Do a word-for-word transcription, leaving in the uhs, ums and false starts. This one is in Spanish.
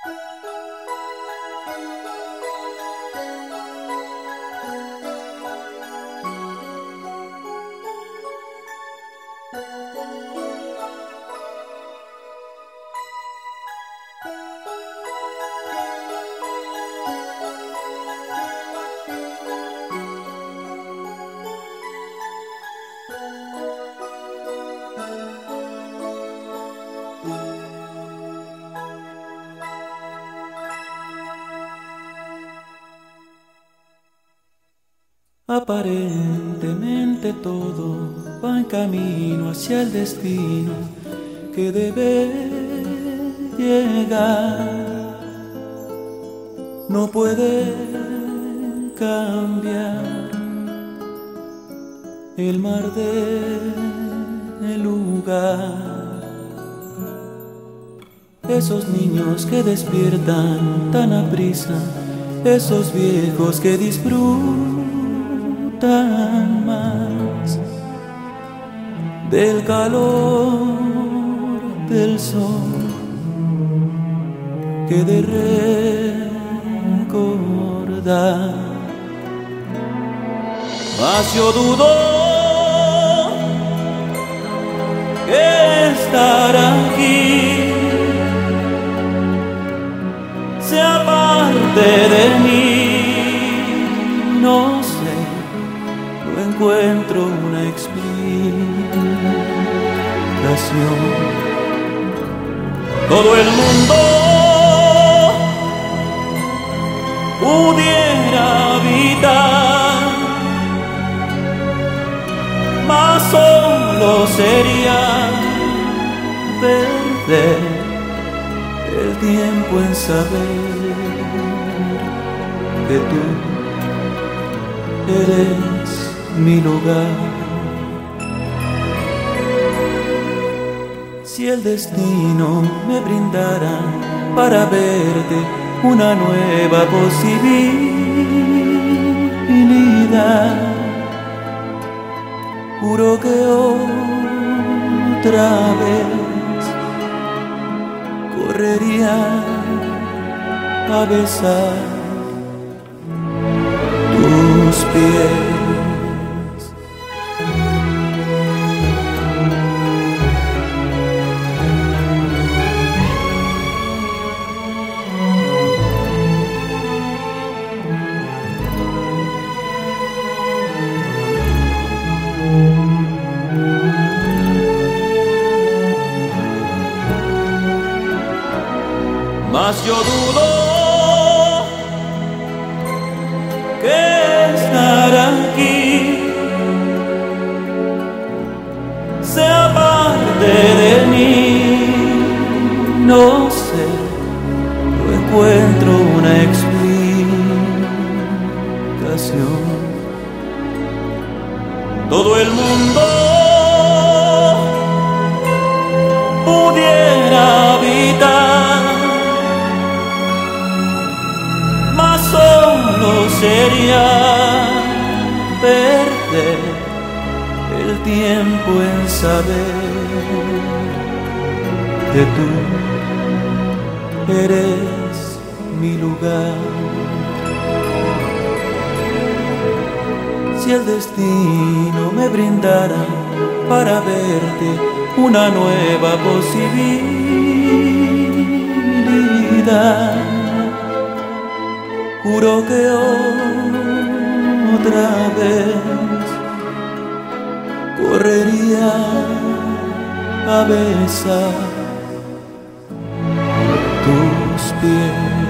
Aparentemente todo va en camino hacia el destino que debe llegar. No puede cambiar el mar del lugar. Esos niños que despiertan tan aprisa, esos viejos que disfrutan más del calor del sol que de recordar. Mas yo dudo que estar aquí sea parte de mí. No sé, no encuentro una explicación. Todo el mundo pudiera habitar, mas solo sería perder el tiempo en saber que tú eres mi lugar. Si el destino me brindara para verte una nueva posibilidad, juro que otra vez correría a besar tus pies. Mas yo dudo que estar aquí sea parte de mí. No sé, no encuentro una explicación. Todo el mundo pudiera habitar, mas solo sería perder el tiempo en saber que tú eres mi lugar. Si el destino me brindara para verte una nueva posibilidad, juro que otra vez correría a besar tus pies.